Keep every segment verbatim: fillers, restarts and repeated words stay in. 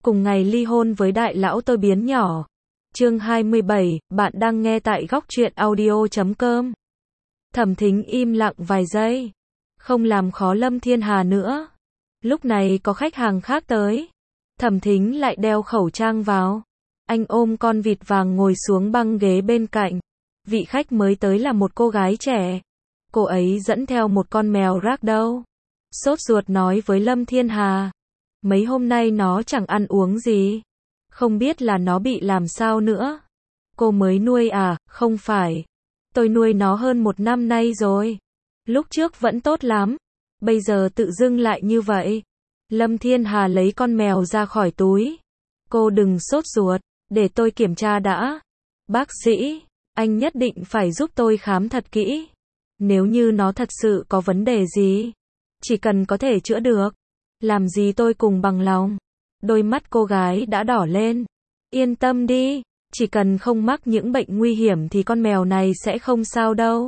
cùng ngày ly hôn với đại lão tôi biến nhỏ. Chương hai mươi bảy, bạn đang nghe tại góc truyện audio chấm com. Thẩm Thính im lặng vài giây, không làm khó Lâm Thiên Hà nữa. Lúc này có khách hàng khác tới, Thẩm Thính lại đeo khẩu trang vào. Anh ôm con vịt vàng ngồi xuống băng ghế bên cạnh. Vị khách mới tới là một cô gái trẻ. Cô ấy dẫn theo một con mèo ragdoll. Sốt ruột nói với Lâm Thiên Hà, mấy hôm nay nó chẳng ăn uống gì, không biết là nó bị làm sao nữa. Cô mới nuôi à? Không phải, tôi nuôi nó hơn một năm nay rồi. Lúc trước vẫn tốt lắm, bây giờ tự dưng lại như vậy. Lâm Thiên Hà lấy con mèo ra khỏi túi. Cô đừng sốt ruột, để tôi kiểm tra đã. Bác sĩ, anh nhất định phải giúp tôi khám thật kỹ. Nếu như nó thật sự có vấn đề gì, chỉ cần có thể chữa được, làm gì tôi cùng bằng lòng. Đôi mắt cô gái đã đỏ lên. Yên tâm đi, chỉ cần không mắc những bệnh nguy hiểm thì con mèo này sẽ không sao đâu.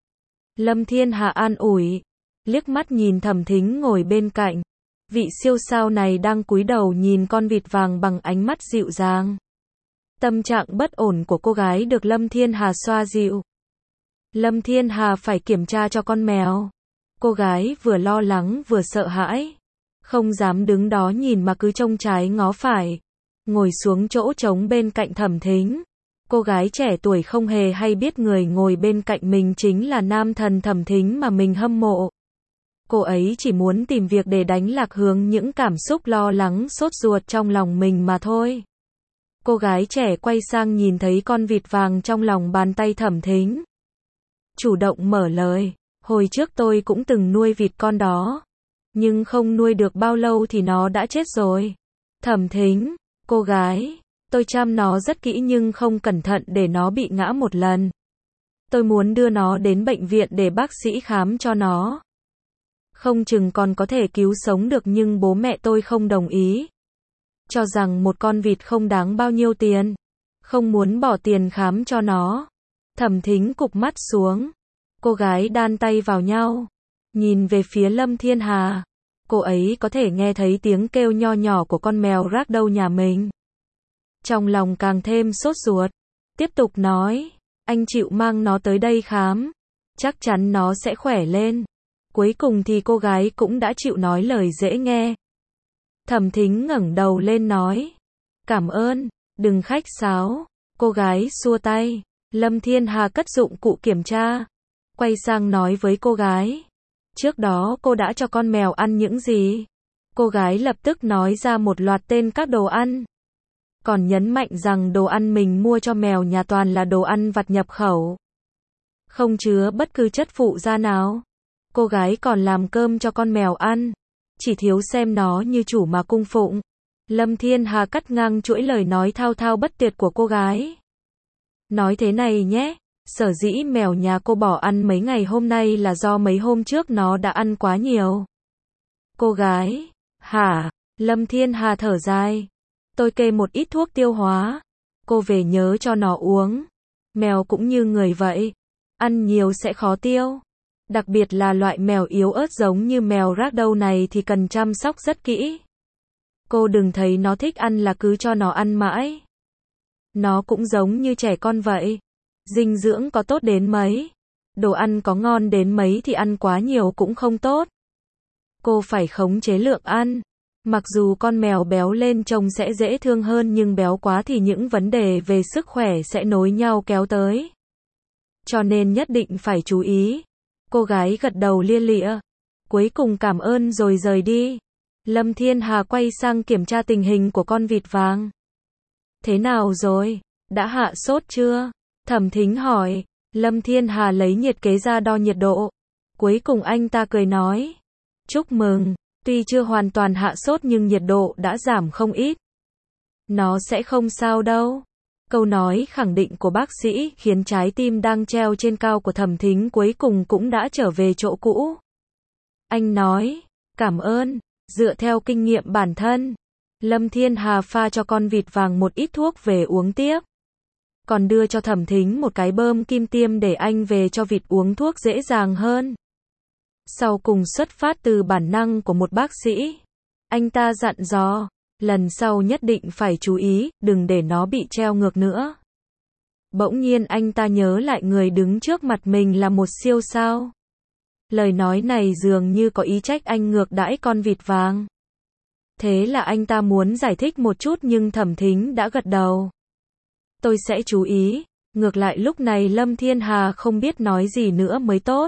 Lâm Thiên Hà an ủi, liếc mắt nhìn Thẩm Thính ngồi bên cạnh. Vị siêu sao này đang cúi đầu nhìn con vịt vàng bằng ánh mắt dịu dàng. Tâm trạng bất ổn của cô gái được Lâm Thiên Hà xoa dịu. Lâm Thiên Hà phải kiểm tra cho con mèo. Cô gái vừa lo lắng vừa sợ hãi, không dám đứng đó nhìn mà cứ trông trái ngó phải. Ngồi xuống chỗ trống bên cạnh Thẩm Thính. Cô gái trẻ tuổi không hề hay biết người ngồi bên cạnh mình chính là nam thần Thẩm Thính mà mình hâm mộ. Cô ấy chỉ muốn tìm việc để đánh lạc hướng những cảm xúc lo lắng sốt ruột trong lòng mình mà thôi. Cô gái trẻ quay sang nhìn thấy con vịt vàng trong lòng bàn tay Thẩm Thính, chủ động mở lời, hồi trước tôi cũng từng nuôi vịt con đó, nhưng không nuôi được bao lâu thì nó đã chết rồi. Thẩm Thính, cô gái, tôi chăm nó rất kỹ nhưng không cẩn thận để nó bị ngã một lần. Tôi muốn đưa nó đến bệnh viện để bác sĩ khám cho nó. Không chừng còn có thể cứu sống được nhưng bố mẹ tôi không đồng ý. Cho rằng một con vịt không đáng bao nhiêu tiền. Không muốn bỏ tiền khám cho nó. Thẩm Thính cụp mắt xuống. Cô gái đan tay vào nhau, nhìn về phía Lâm Thiên Hà. Cô ấy có thể nghe thấy tiếng kêu nho nhỏ của con mèo ragdoll nhà mình. Trong lòng càng thêm sốt ruột. Tiếp tục nói, anh chịu mang nó tới đây khám, chắc chắn nó sẽ khỏe lên. Cuối cùng thì cô gái cũng đã chịu nói lời dễ nghe. Thẩm Thính ngẩng đầu lên nói, cảm ơn, đừng khách sáo. Cô gái xua tay. Lâm Thiên Hà cất dụng cụ kiểm tra, quay sang nói với cô gái, trước đó cô đã cho con mèo ăn những gì? Cô gái lập tức nói ra một loạt tên các đồ ăn, còn nhấn mạnh rằng đồ ăn mình mua cho mèo nhà toàn là đồ ăn vặt nhập khẩu, không chứa bất cứ chất phụ gia nào. Cô gái còn làm cơm cho con mèo ăn, chỉ thiếu xem nó như chủ mà cung phụng. Lâm Thiên Hà cắt ngang chuỗi lời nói thao thao bất tuyệt của cô gái. Nói thế này nhé, sở dĩ mèo nhà cô bỏ ăn mấy ngày hôm nay là do mấy hôm trước nó đã ăn quá nhiều. Cô gái, hả? Lâm Thiên Hà thở dài. Tôi kê một ít thuốc tiêu hóa, cô về nhớ cho nó uống. Mèo cũng như người vậy, ăn nhiều sẽ khó tiêu. Đặc biệt là loại mèo yếu ớt giống như mèo ragdoll này thì cần chăm sóc rất kỹ. Cô đừng thấy nó thích ăn là cứ cho nó ăn mãi. Nó cũng giống như trẻ con vậy. Dinh dưỡng có tốt đến mấy, đồ ăn có ngon đến mấy thì ăn quá nhiều cũng không tốt. Cô phải khống chế lượng ăn. Mặc dù con mèo béo lên trông sẽ dễ thương hơn nhưng béo quá thì những vấn đề về sức khỏe sẽ nối nhau kéo tới. Cho nên nhất định phải chú ý. Cô gái gật đầu lia lịa, cuối cùng cảm ơn rồi rời đi. Lâm Thiên Hà quay sang kiểm tra tình hình của con vịt vàng. Thế nào rồi? Đã hạ sốt chưa? Thẩm Thính hỏi. Lâm Thiên Hà lấy nhiệt kế ra đo nhiệt độ. Cuối cùng anh ta cười nói, chúc mừng, tuy chưa hoàn toàn hạ sốt nhưng nhiệt độ đã giảm không ít. Nó sẽ không sao đâu. Câu nói khẳng định của bác sĩ khiến trái tim đang treo trên cao của Thẩm Thính cuối cùng cũng đã trở về chỗ cũ. Anh nói, cảm ơn, dựa theo kinh nghiệm bản thân. Lâm Thiên Hà pha cho con vịt vàng một ít thuốc về uống tiếp. Còn đưa cho Thẩm Thính một cái bơm kim tiêm để anh về cho vịt uống thuốc dễ dàng hơn. Sau cùng xuất phát từ bản năng của một bác sĩ, anh ta dặn dò, lần sau nhất định phải chú ý, đừng để nó bị treo ngược nữa. Bỗng nhiên anh ta nhớ lại người đứng trước mặt mình là một siêu sao. Lời nói này dường như có ý trách anh ngược đãi con vịt vàng. Thế là anh ta muốn giải thích một chút nhưng Thẩm Thính đã gật đầu. Tôi sẽ chú ý. Ngược lại lúc này Lâm Thiên Hà không biết nói gì nữa mới tốt.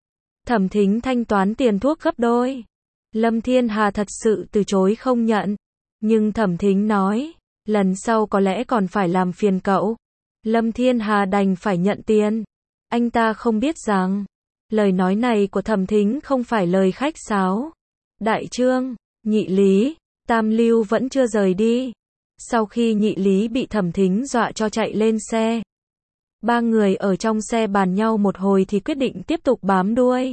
Thẩm Thính thanh toán tiền thuốc gấp đôi. Lâm Thiên Hà thật sự từ chối không nhận. Nhưng Thẩm Thính nói, lần sau có lẽ còn phải làm phiền cậu. Lâm Thiên Hà đành phải nhận tiền. Anh ta không biết rằng, lời nói này của Thẩm Thính không phải lời khách sáo. Đại Trương, Nhị Lý, Tam Lưu vẫn chưa rời đi. Sau khi Nhị Lý bị Thẩm Thính dọa cho chạy lên xe, ba người ở trong xe bàn nhau một hồi thì quyết định tiếp tục bám đuôi.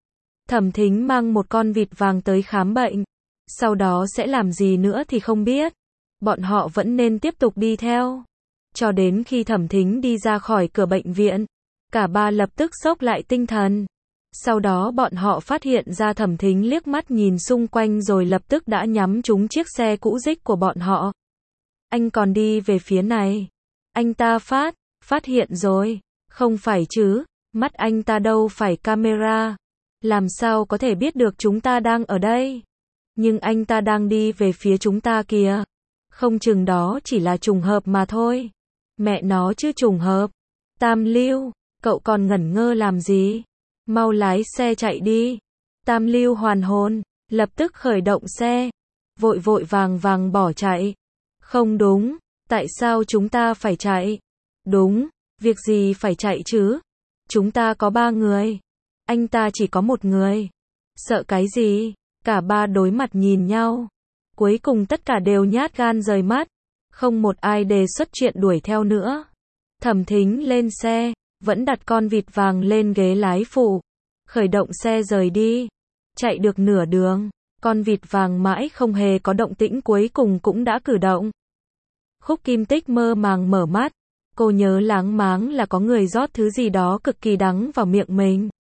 Thẩm Thính mang một con vịt vàng tới khám bệnh. Sau đó sẽ làm gì nữa thì không biết. Bọn họ vẫn nên tiếp tục đi theo. Cho đến khi Thẩm Thính đi ra khỏi cửa bệnh viện, cả ba lập tức xốc lại tinh thần. Sau đó bọn họ phát hiện ra Thẩm Thính liếc mắt nhìn xung quanh rồi lập tức đã nhắm trúng chiếc xe cũ rích của bọn họ. Anh còn đi về phía này. Anh ta phát, phát hiện rồi. Không phải chứ, mắt anh ta đâu phải camera. Làm sao có thể biết được chúng ta đang ở đây? Nhưng anh ta đang đi về phía chúng ta kìa. Không chừng đó chỉ là trùng hợp mà thôi. Mẹ nó chứ trùng hợp. Tam Lưu, cậu còn ngẩn ngơ làm gì? Mau lái xe chạy đi. Tam Lưu hoàn hồn, lập tức khởi động xe. Vội vội vàng vàng bỏ chạy. Không đúng, tại sao chúng ta phải chạy? Đúng, việc gì phải chạy chứ? Chúng ta có ba người. Anh ta chỉ có một người. Sợ cái gì? Cả ba đối mặt nhìn nhau. Cuối cùng tất cả đều nhát gan rời mắt. Không một ai đề xuất chuyện đuổi theo nữa. Thẩm Thính lên xe, vẫn đặt con vịt vàng lên ghế lái phụ. Khởi động xe rời đi. Chạy được nửa đường, con vịt vàng mãi không hề có động tĩnh cuối cùng cũng đã cử động. Khúc Kim Tích mơ màng mở mắt. Cô nhớ láng máng là có người rót thứ gì đó cực kỳ đắng vào miệng mình.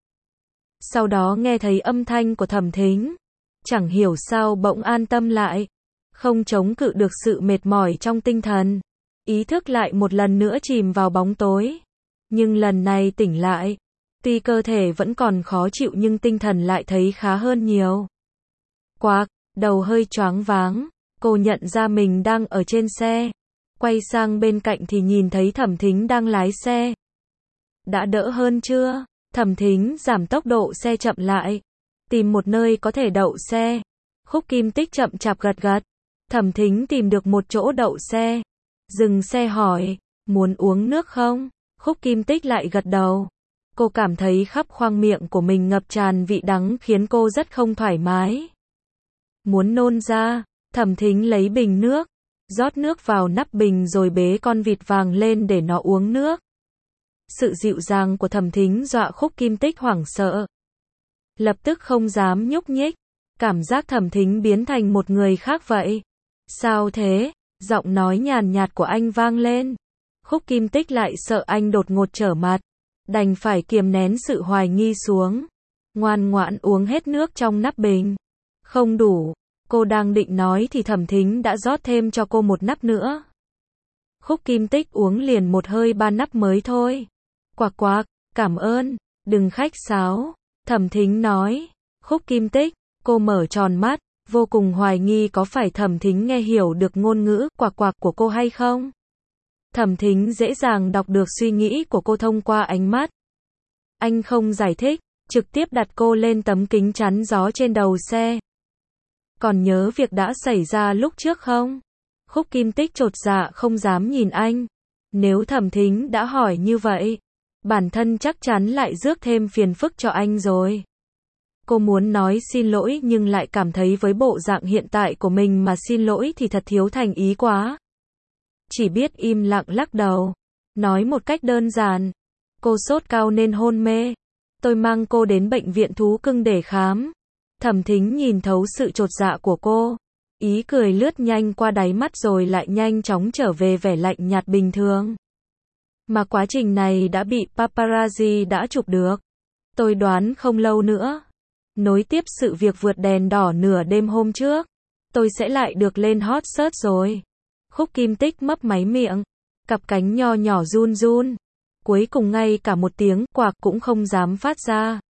Sau đó nghe thấy âm thanh của Thẩm Thính. Chẳng hiểu sao bỗng an tâm lại. Không chống cự được sự mệt mỏi trong tinh thần. Ý thức lại một lần nữa chìm vào bóng tối. Nhưng lần này tỉnh lại. Tuy cơ thể vẫn còn khó chịu nhưng tinh thần lại thấy khá hơn nhiều. Quạc, đầu hơi choáng váng. Cô nhận ra mình đang ở trên xe. Quay sang bên cạnh thì nhìn thấy Thẩm Thính đang lái xe. Đã đỡ hơn chưa? Thẩm Thính giảm tốc độ xe chậm lại. Tìm một nơi có thể đậu xe. Khúc Kim Tích chậm chạp gật gật. Thẩm Thính tìm được một chỗ đậu xe. Dừng xe hỏi, muốn uống nước không? Khúc Kim Tích lại gật đầu. Cô cảm thấy khắp khoang miệng của mình ngập tràn vị đắng khiến cô rất không thoải mái. Muốn nôn ra, Thẩm Thính lấy bình nước, rót nước vào nắp bình rồi bế con vịt vàng lên để nó uống nước. Sự dịu dàng của Thẩm Thính dọa Khúc Kim Tích hoảng sợ. Lập tức không dám nhúc nhích. Cảm giác Thẩm Thính biến thành một người khác vậy. Sao thế? Giọng nói nhàn nhạt của anh vang lên. Khúc Kim Tích lại sợ anh đột ngột trở mặt. Đành phải kiềm nén sự hoài nghi xuống. Ngoan ngoãn uống hết nước trong nắp bình. Không đủ. Cô đang định nói thì Thẩm Thính đã rót thêm cho cô một nắp nữa. Khúc Kim Tích uống liền một hơi ba nắp mới thôi. Quạc quạc, cảm ơn, đừng khách sáo. Thẩm Thính nói. Khúc Kim Tích, cô mở tròn mắt, vô cùng hoài nghi có phải Thẩm Thính nghe hiểu được ngôn ngữ quạc quạc của cô hay không. Thẩm Thính dễ dàng đọc được suy nghĩ của cô thông qua ánh mắt. Anh không giải thích, trực tiếp đặt cô lên tấm kính chắn gió trên đầu xe. Còn nhớ việc đã xảy ra lúc trước không? Khúc Kim Tích chột dạ không dám nhìn anh. Nếu Thẩm Thính đã hỏi như vậy, bản thân chắc chắn lại rước thêm phiền phức cho anh rồi. Cô muốn nói xin lỗi nhưng lại cảm thấy với bộ dạng hiện tại của mình mà xin lỗi thì thật thiếu thành ý quá. Chỉ biết im lặng lắc đầu. Nói một cách đơn giản. Cô sốt cao nên hôn mê. Tôi mang cô đến bệnh viện thú cưng để khám. Thẩm Thính nhìn thấu sự chột dạ của cô. Ý cười lướt nhanh qua đáy mắt rồi lại nhanh chóng trở về vẻ lạnh nhạt bình thường. Mà quá trình này đã bị paparazzi đã chụp được. Tôi đoán không lâu nữa. Nối tiếp sự việc vượt đèn đỏ nửa đêm hôm trước. tôi sẽ lại được lên hot search rồi. Khúc Kim Tích mấp máy miệng, cặp cánh nho nhỏ run run. Cuối cùng ngay cả một tiếng quạc cũng không dám phát ra.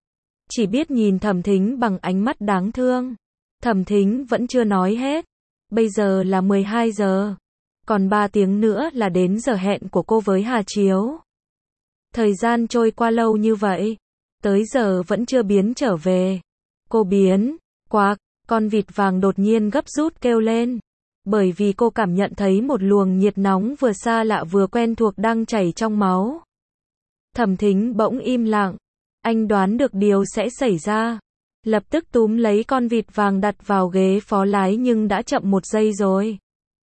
Chỉ biết nhìn Thẩm Thính bằng ánh mắt đáng thương. Thẩm Thính vẫn chưa nói hết. Bây giờ là mười hai giờ. Còn ba tiếng nữa là đến giờ hẹn của cô với Hà Chiếu. Thời gian trôi qua lâu như vậy. Tới giờ vẫn chưa Biến trở về. Cô Biến, quạc, con vịt vàng đột nhiên gấp rút kêu lên. Bởi vì cô cảm nhận thấy một luồng nhiệt nóng vừa xa lạ vừa quen thuộc đang chảy trong máu. Thẩm Thính bỗng im lặng. Anh đoán được điều sẽ xảy ra. Lập tức túm lấy con vịt vàng đặt vào ghế phó lái nhưng đã chậm một giây rồi.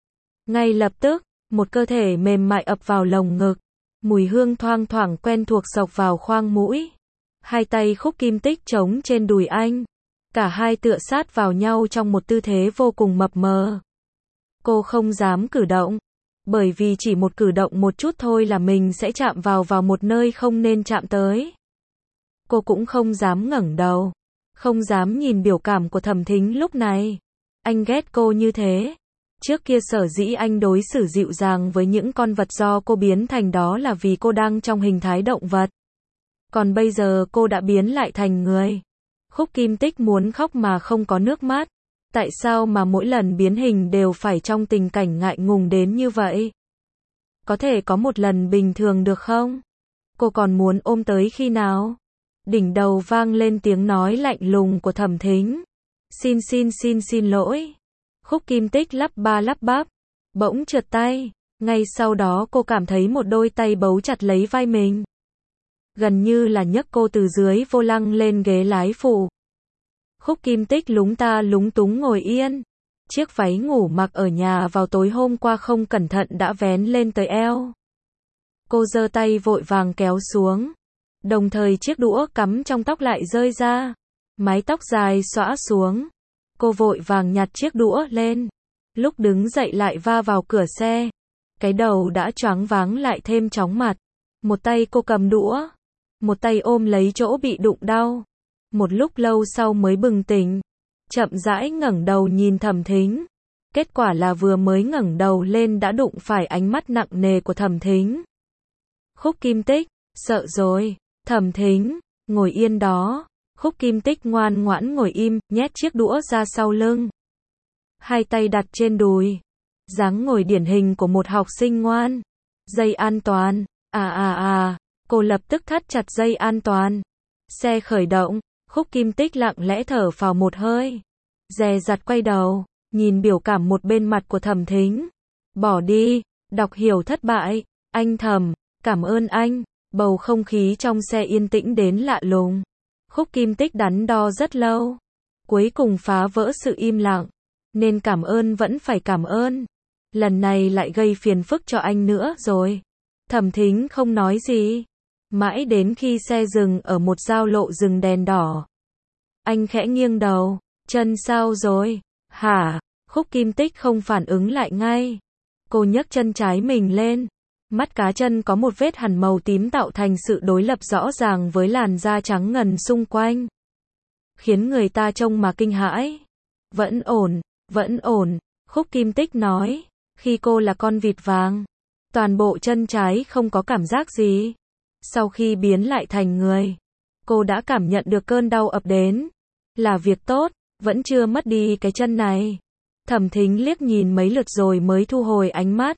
Ngay lập tức, một cơ thể mềm mại ập vào lồng ngực. Mùi hương thoang thoảng quen thuộc xộc vào khoang mũi. Hai tay Khúc Kim Tích chống trên đùi anh. Cả hai tựa sát vào nhau trong một tư thế vô cùng mập mờ. Cô không dám cử động. Bởi vì chỉ một cử động một chút thôi là mình sẽ chạm vào vào một nơi không nên chạm tới. Cô cũng không dám ngẩng đầu. Không dám nhìn biểu cảm của Thẩm Thính lúc này. Anh ghét cô như thế. Trước kia sở dĩ anh đối xử dịu dàng với những con vật do cô biến thành đó là vì cô đang trong hình thái động vật. Còn bây giờ cô đã biến lại thành người. Khúc Kim Tích muốn khóc mà không có nước mắt. Tại sao mà mỗi lần biến hình đều phải trong tình cảnh ngại ngùng đến như vậy? Có thể có một lần bình thường được không? Cô còn muốn ôm tới khi nào? Đỉnh đầu vang lên tiếng nói lạnh lùng của Thẩm Thính. Xin xin xin xin lỗi. Khúc Kim Tích lắp ba lắp bắp. Bỗng trượt tay. Ngay sau đó cô cảm thấy một đôi tay bấu chặt lấy vai mình. Gần như là nhấc cô từ dưới vô lăng lên ghế lái phụ. Khúc Kim Tích lúng ta lúng túng ngồi yên. Chiếc váy ngủ mặc ở nhà vào tối hôm qua không cẩn thận đã vén lên tới eo. Cô giơ tay vội vàng kéo xuống. Đồng thời chiếc đũa cắm trong tóc lại rơi ra. Mái tóc dài xõa xuống. Cô vội vàng nhặt chiếc đũa lên. Lúc đứng dậy lại va vào cửa xe. Cái đầu đã choáng váng lại thêm chóng mặt. Một tay cô cầm đũa. Một tay ôm lấy chỗ bị đụng đau. Một lúc lâu sau mới bừng tỉnh. Chậm rãi ngẩng đầu nhìn Thẩm Thính. Kết quả là vừa mới ngẩng đầu lên đã đụng phải ánh mắt nặng nề của Thẩm Thính. Khúc Kim Tích, sợ rồi. Thẩm Thính, ngồi yên đó. Khúc Kim Tích ngoan ngoãn ngồi im, nhét chiếc đũa ra sau lưng. Hai tay đặt trên đùi. Dáng ngồi điển hình của một học sinh ngoan. Dây an toàn. À à à, cô lập tức thắt chặt dây an toàn. Xe khởi động. Khúc Kim Tích lặng lẽ thở phào một hơi. Dè dặt quay đầu. Nhìn biểu cảm một bên mặt của Thẩm Thính. Bỏ đi. Đọc hiểu thất bại. Anh Thẩm, cảm ơn anh. Bầu không khí trong xe yên tĩnh đến lạ lùng. Khúc Kim Tích đắn đo rất lâu. Cuối cùng phá vỡ sự im lặng. Nên cảm ơn vẫn phải cảm ơn. Lần này lại gây phiền phức cho anh nữa rồi. Thẩm Thính không nói gì. Mãi đến khi xe dừng ở một giao lộ dừng đèn đỏ. Anh khẽ nghiêng đầu. Chân sao rồi? Hả? Khúc Kim Tích không phản ứng lại ngay. Cô nhấc chân trái mình lên. Mắt cá chân có một vết hằn màu tím tạo thành sự đối lập rõ ràng với làn da trắng ngần xung quanh. Khiến người ta trông mà kinh hãi. Vẫn ổn, vẫn ổn, Khúc Kim Tích nói. Khi cô là con vịt vàng, toàn bộ chân trái không có cảm giác gì. Sau khi biến lại thành người, cô đã cảm nhận được cơn đau ập đến. Là việc tốt, vẫn chưa mất đi cái chân này. Thẩm Thính liếc nhìn mấy lượt rồi mới thu hồi ánh mắt.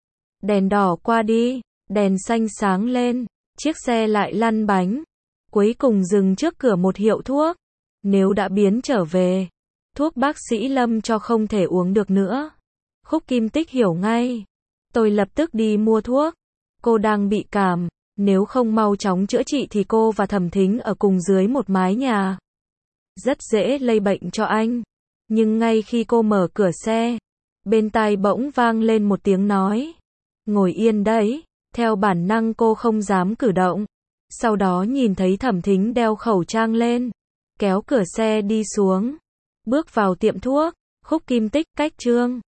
Đèn đỏ qua đi, đèn xanh sáng lên, chiếc xe lại lăn bánh. Cuối cùng dừng trước cửa một hiệu thuốc. Nếu đã biến trở về, thuốc bác sĩ Lâm cho không thể uống được nữa. Khúc Kim Tích hiểu ngay. Tôi lập tức đi mua thuốc. Cô đang bị cảm, nếu không mau chóng chữa trị thì cô và Thẩm Thính ở cùng dưới một mái nhà. Rất dễ lây bệnh cho anh. Nhưng ngay khi cô mở cửa xe, bên tai bỗng vang lên một tiếng nói. Ngồi yên đấy. Theo bản năng cô không dám cử động. Sau đó nhìn thấy Thẩm Thính đeo khẩu trang lên. Kéo cửa xe đi xuống. Bước vào tiệm thuốc. Khúc Kim Tích cách Trương